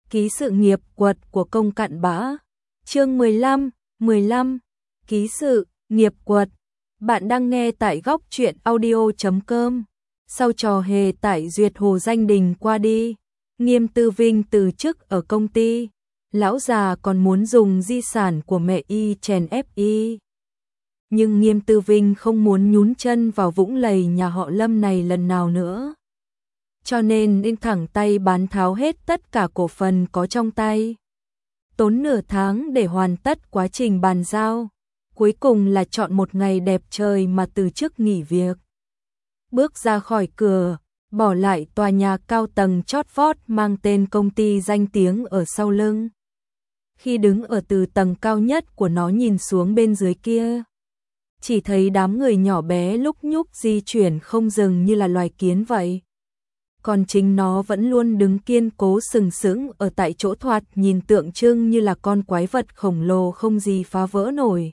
Ký sự nghiệp quật của công cặn bã. Chương 15, Ký sự nghiệp quật. Bạn đang nghe tại góc truyện audio.com. Sau trò hề tải duyệt Hồ Danh Đình qua đi, Nghiêm Tư Vinh từ chức ở công ty. Lão già còn muốn dùng di sản của mẹ y chèn ép y. Nhưng Nghiêm Tư Vinh không muốn nhún chân vào vũng lầy nhà họ Lâm này lần nào nữa. Cho nên thẳng tay bán tháo hết tất cả cổ phần có trong tay. Tốn nửa tháng để hoàn tất quá trình bàn giao. Cuối cùng là chọn một ngày đẹp trời mà từ chức nghỉ việc. Bước ra khỏi cửa, bỏ lại tòa nhà cao tầng chót vót mang tên công ty danh tiếng ở sau lưng. Khi đứng ở từ tầng cao nhất của nó nhìn xuống bên dưới kia, chỉ thấy đám người nhỏ bé lúc nhúc di chuyển không dừng như là loài kiến vậy. Còn chính nó vẫn luôn đứng kiên cố sừng sững ở tại chỗ, thoạt nhìn tượng trưng như là con quái vật khổng lồ không gì phá vỡ nổi.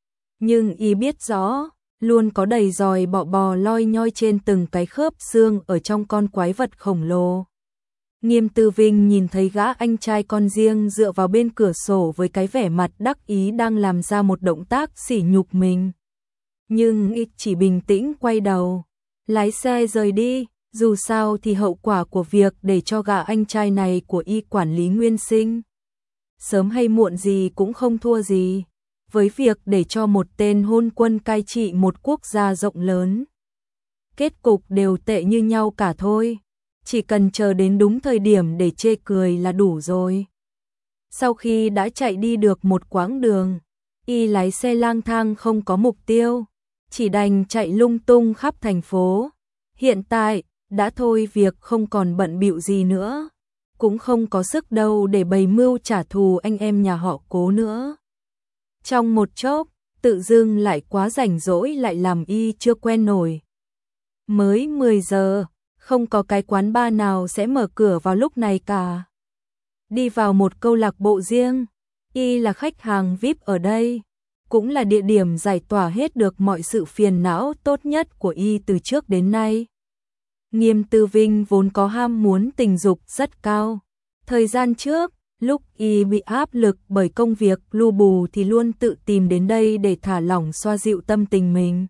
Nhưng y biết rõ, luôn có đầy giòi bọ bò loi nhoi trên từng cái khớp xương ở trong con quái vật khổng lồ. Nghiêm Tư Vinh nhìn thấy gã anh trai con riêng dựa vào bên cửa sổ với cái vẻ mặt đắc ý đang làm ra một động tác sỉ nhục mình. Nhưng y chỉ bình tĩnh quay đầu, lái xe rời đi. Dù sao thì hậu quả của việc để cho gã anh trai này của y quản lý Nguyên Sinh, sớm hay muộn gì cũng không thua gì với việc để cho một tên hôn quân cai trị một quốc gia rộng lớn. Kết cục đều tệ như nhau cả thôi, chỉ cần chờ đến đúng thời điểm để chê cười là đủ rồi. Sau khi đã chạy đi được một quãng đường, y lái xe lang thang không có mục tiêu, chỉ đành chạy lung tung khắp thành phố. Hiện tại đã thôi việc không còn bận bịu gì nữa, cũng không có sức đâu để bày mưu trả thù anh em nhà họ Cố nữa. Trong một chốc, tự dưng lại quá rảnh rỗi lại làm y chưa quen nổi. Mới 10 giờ, không có cái quán bar nào sẽ mở cửa vào lúc này cả. Đi vào một câu lạc bộ riêng, y là khách hàng VIP ở đây, cũng là địa điểm giải tỏa hết được mọi sự phiền não tốt nhất của y từ trước đến nay. Nghiêm Tư Vinh vốn có ham muốn tình dục rất cao. Thời gian trước, lúc y bị áp lực bởi công việc lu bù thì luôn tự tìm đến đây để thả lỏng xoa dịu tâm tình mình.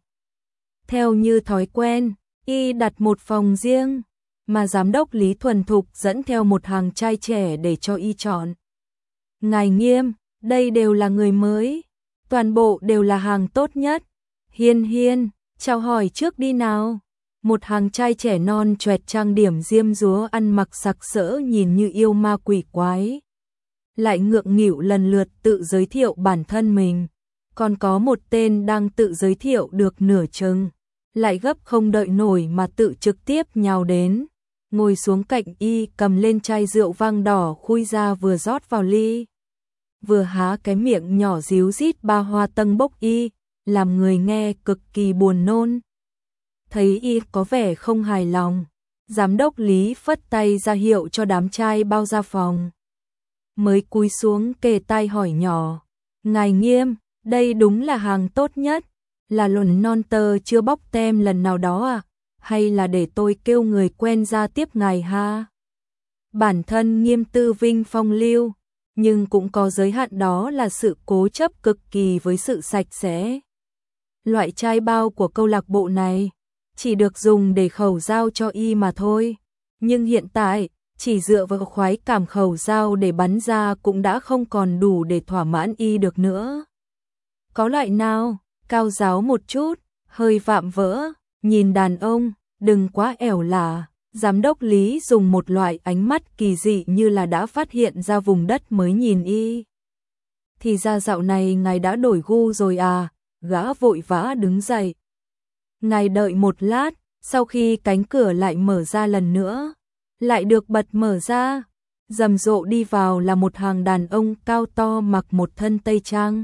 Theo như thói quen, y đặt một phòng riêng, mà giám đốc Lý thuần thục dẫn theo một hàng trai trẻ để cho y chọn. Ngài Nghiêm, đây đều là người mới, toàn bộ đều là hàng tốt nhất. Hiên, chào hỏi trước đi nào. Một hàng trai trẻ non choẹt trang điểm diêm dúa ăn mặc sặc sỡ nhìn như yêu ma quỷ quái. Lại ngượng nghịu lần lượt tự giới thiệu bản thân mình. Còn có một tên đang tự giới thiệu được nửa chừng, lại gấp không đợi nổi mà tự trực tiếp nhào đến. Ngồi xuống cạnh y cầm lên chai rượu vang đỏ khui ra vừa rót vào ly. Vừa há cái miệng nhỏ díu dít ba hoa tâng bốc y, làm người nghe cực kỳ buồn nôn. Thấy y có vẻ không hài lòng, giám đốc Lý phất tay ra hiệu cho đám trai bao ra phòng. Mới cúi xuống kề tai hỏi nhỏ, ngài Nghiêm, đây đúng là hàng tốt nhất, là lồn non tơ chưa bóc tem lần nào đó à, hay là để tôi kêu người quen ra tiếp ngài ha? Bản thân Nghiêm Tư Vinh phong lưu, nhưng cũng có giới hạn, đó là sự cố chấp cực kỳ với sự sạch sẽ. Loại chai bao của câu lạc bộ này chỉ được dùng để khẩu giao cho y mà thôi, nhưng hiện tại chỉ dựa vào khoái cảm khẩu giao để bắn ra cũng đã không còn đủ để thỏa mãn y được nữa. Có loại nào cao giáo một chút, hơi vạm vỡ, nhìn đàn ông đừng quá ẻo lả. Giám đốc Lý dùng một loại ánh mắt kỳ dị như là đã phát hiện ra vùng đất mới nhìn y. Thì ra dạo này ngài đã đổi gu rồi à? Gã vội vã đứng dậy. Ngài đợi một lát, sau khi cánh cửa lại mở ra lần nữa, lại được bật mở ra, rầm rộ đi vào là một hàng đàn ông cao to mặc một thân tây trang.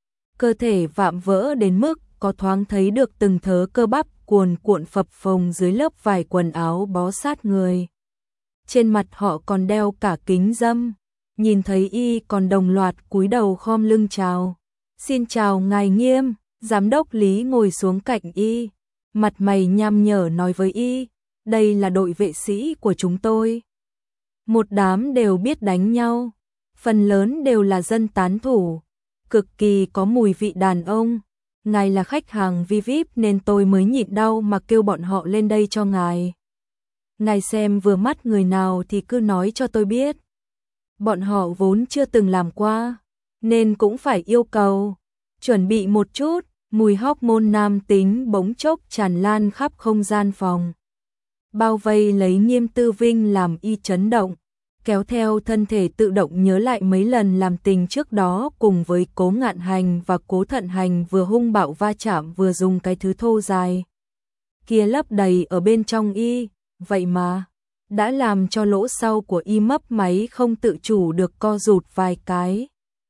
Cơ thể vạm vỡ đến mức có thoáng thấy được từng thớ cơ bắp cuồn cuộn phập phồng dưới lớp vải quần áo bó sát người. Trên mặt họ còn đeo cả kính râm, nhìn thấy y còn đồng loạt cúi đầu khom lưng chào. Xin chào ngài Nghiêm. Giám đốc Lý ngồi xuống cạnh y, mặt mày nham nhở nói với y, đây là đội vệ sĩ của chúng tôi. một đám đều biết đánh nhau, phần lớn đều là dân tán thủ, cực kỳ có mùi vị đàn ông. Ngài là khách hàng VIP nên tôi mới nhịn đau mà kêu bọn họ lên đây cho ngài. Ngài xem vừa mắt người nào thì cứ nói cho tôi biết. Bọn họ vốn chưa từng làm qua, nên cũng phải yêu cầu. Chuẩn bị một chút, mùi hormone nam tính bỗng chốc tràn lan khắp không gian phòng. Bao vây lấy Nghiêm Tư Vinh làm y chấn động, kéo theo thân thể tự động nhớ lại mấy lần làm tình trước đó cùng với Cố Ngạn Hành và Cố Thận Hành vừa hung bạo va chạm vừa dùng cái thứ thô dài kia lấp đầy ở bên trong y, vậy mà đã làm cho lỗ sau của y mấp máy không tự chủ được co rụt vài cái,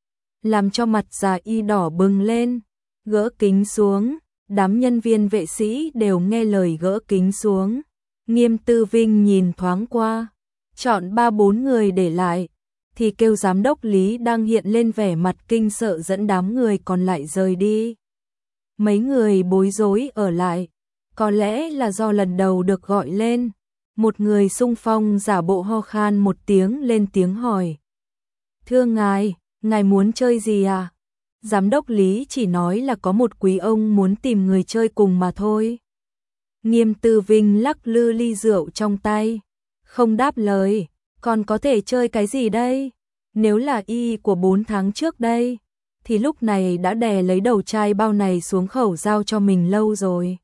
làm cho mặt già y đỏ bừng lên. Gỡ kính xuống, đám nhân viên vệ sĩ đều nghe lời gỡ kính xuống. Nghiêm Tư Vinh nhìn thoáng qua, chọn 3-4 người để lại, thì kêu giám đốc Lý đang hiện lên vẻ mặt kinh sợ dẫn đám người còn lại rời đi. Mấy người bối rối ở lại, có lẽ là do lần đầu được gọi lên. Một người xung phong giả bộ ho khan một tiếng lên tiếng hỏi. Thưa ngài, ngài muốn chơi gì à? Giám đốc Lý chỉ nói là có một quý ông muốn tìm người chơi cùng mà thôi. Nghiêm Tư Vinh lắc lư ly rượu trong tay, không đáp lời, còn có thể chơi cái gì đây? Nếu là y của 4 tháng trước đây, thì lúc này đã đè lấy đầu chai bao này xuống khẩu giao cho mình lâu rồi.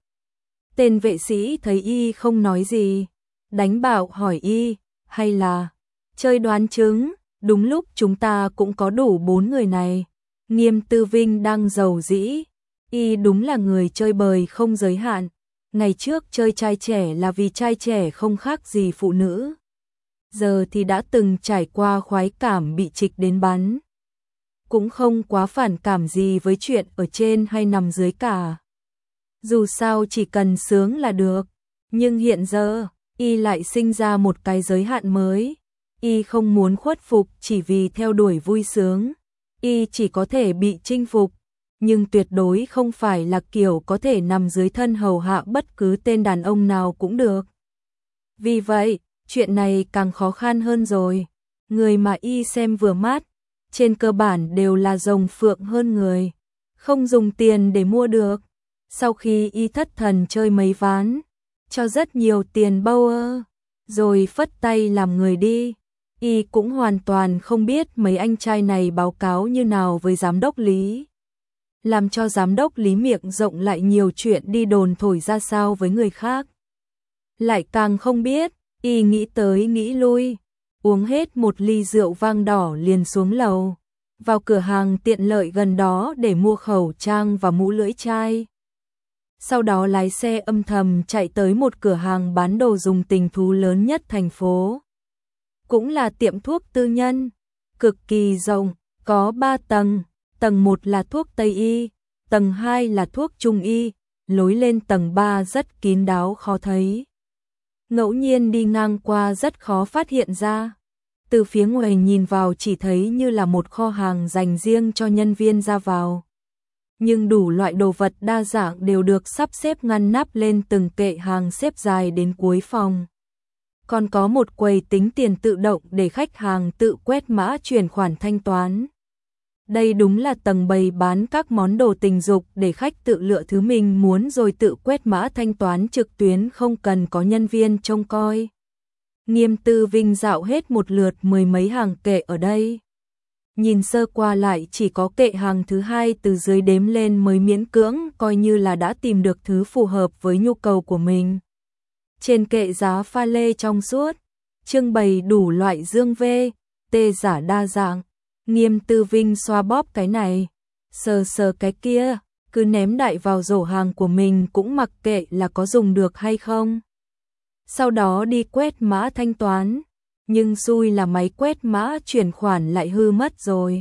Tên vệ sĩ thấy y không nói gì, đánh bảo hỏi y, hay là chơi đoán chứng, đúng lúc chúng ta cũng có đủ 4 người này. Nghiêm Tư Vinh đang giàu dĩ, y đúng là người chơi bời không giới hạn. Ngày trước chơi trai trẻ là vì trai trẻ không khác gì phụ nữ. Giờ thì đã từng trải qua khoái cảm bị trịch đến bắn. Cũng không quá phản cảm gì với chuyện ở trên hay nằm dưới cả. Dù sao chỉ cần sướng là được. Nhưng hiện giờ, y lại sinh ra một cái giới hạn mới. Y không muốn khuất phục chỉ vì theo đuổi vui sướng. Y chỉ có thể bị chinh phục, nhưng tuyệt đối không phải là kiểu có thể nằm dưới thân hầu hạ bất cứ tên đàn ông nào cũng được. Vì vậy, chuyện này càng khó khăn hơn rồi. Người mà y xem vừa mắt, trên cơ bản đều là rồng phượng hơn người, không dùng tiền để mua được. Sau khi y thất thần chơi mấy ván, cho rất nhiều tiền Bauer, rồi phất tay làm người đi. Y cũng hoàn toàn không biết mấy anh trai này báo cáo như nào với giám đốc Lý. Làm cho giám đốc Lý miệng rộng lại nhiều chuyện đi đồn thổi ra sao với người khác. Lại càng không biết, y nghĩ tới nghĩ lui, uống hết một ly rượu vang đỏ liền xuống lầu, vào cửa hàng tiện lợi gần đó để mua khẩu trang và mũ lưỡi chai. Sau đó lái xe âm thầm chạy tới một cửa hàng bán đồ dùng tình thú lớn nhất thành phố. Cũng là tiệm thuốc tư nhân, cực kỳ rộng, có 3 tầng, tầng 1 là thuốc Tây y, tầng 2 là thuốc Trung y, lối lên tầng 3 rất kín đáo khó thấy. Ngẫu nhiên đi ngang qua rất khó phát hiện ra, từ phía ngoài nhìn vào chỉ thấy như là một kho hàng dành riêng cho nhân viên ra vào. Nhưng đủ loại đồ vật đa dạng đều được sắp xếp ngăn nắp lên từng kệ hàng xếp dài đến cuối phòng. Còn có một quầy tính tiền tự động để khách hàng tự quét mã chuyển khoản thanh toán. Đây đúng là tầng bày bán các món đồ tình dục để khách tự lựa thứ mình muốn rồi tự quét mã thanh toán trực tuyến không cần có nhân viên trông coi. Nghiêm Tư Vinh dạo hết một lượt 10 mấy hàng kệ ở đây. Nhìn sơ qua lại chỉ có kệ hàng thứ 2 từ dưới đếm lên mới miễn cưỡng coi như là đã tìm được thứ phù hợp với nhu cầu của mình. Trên kệ giá pha lê trong suốt, trưng bày đủ loại dương vê, tê giả đa dạng. Nghiêm Tư Vinh xoa bóp cái này, sờ sờ cái kia, cứ ném đại vào rổ hàng của mình cũng mặc kệ là có dùng được hay không. Sau đó đi quét mã thanh toán, nhưng xui là máy quét mã chuyển khoản lại hư mất rồi.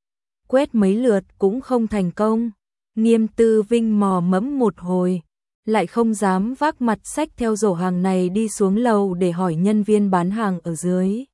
Quét mấy lượt cũng không thành công, Nghiêm Tư Vinh mò mẫm một hồi, lại không dám vác mặt xách theo rổ hàng này đi xuống lầu để hỏi nhân viên bán hàng ở dưới.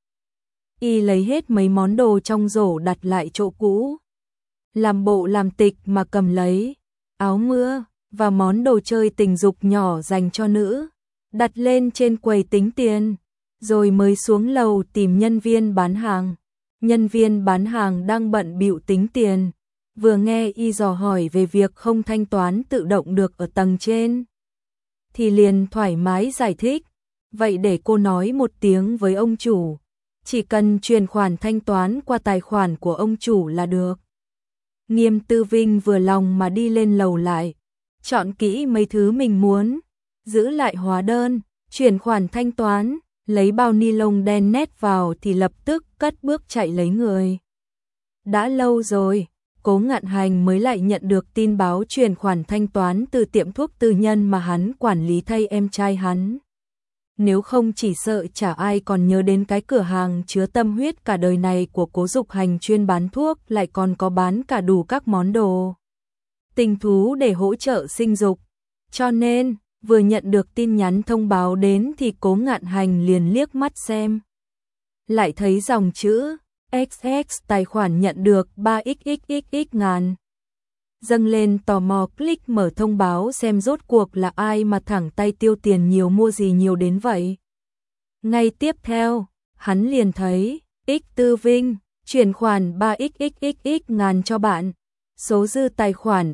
Y lấy hết mấy món đồ trong rổ đặt lại chỗ cũ, làm bộ làm tịch mà cầm lấy áo mưa và món đồ chơi tình dục nhỏ dành cho nữ, đặt lên trên quầy tính tiền. rồi mới xuống lầu tìm nhân viên bán hàng. Nhân viên bán hàng đang bận bịu tính tiền, vừa nghe y dò hỏi về việc không thanh toán tự động được ở tầng trên, thì liền thoải mái giải thích, vậy để cô nói một tiếng với ông chủ, chỉ cần chuyển khoản thanh toán qua tài khoản của ông chủ là được. Nghiêm Tư Vinh vừa lòng mà đi lên lầu lại, chọn kỹ mấy thứ mình muốn, giữ lại hóa đơn, chuyển khoản thanh toán, lấy bao ni lông đen nét vào thì lập tức cất bước chạy lấy người. Đã lâu rồi, Cố Ngạn Hành mới lại nhận được tin báo chuyển khoản thanh toán từ tiệm thuốc tư nhân mà hắn quản lý thay em trai hắn. Nếu không chỉ sợ chả ai còn nhớ đến cái cửa hàng chứa tâm huyết cả đời này của Cố Dục Hành chuyên bán thuốc, lại còn có bán cả đủ các món đồ tình thú để hỗ trợ sinh dục. Cho nên, vừa nhận được tin nhắn thông báo đến thì Cố Ngạn Hành liền liếc mắt xem. Lại thấy dòng chữ XX tài khoản nhận được 3xxxx ngàn. Dâng lên tò mò click mở thông báo xem rốt cuộc là ai mà thẳng tay tiêu tiền nhiều mua gì nhiều đến vậy. Ngay tiếp theo, hắn liền thấy X Tư Vinh chuyển khoản 3xxxx ngàn cho bạn. Số dư tài khoản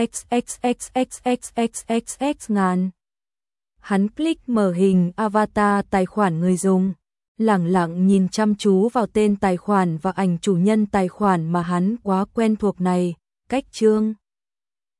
XXXXXXXXX ngàn. Hắn click mở hình avatar tài khoản người dùng, lẳng lặng nhìn chăm chú vào tên tài khoản và ảnh chủ nhân tài khoản mà hắn quá quen thuộc này, cách Trương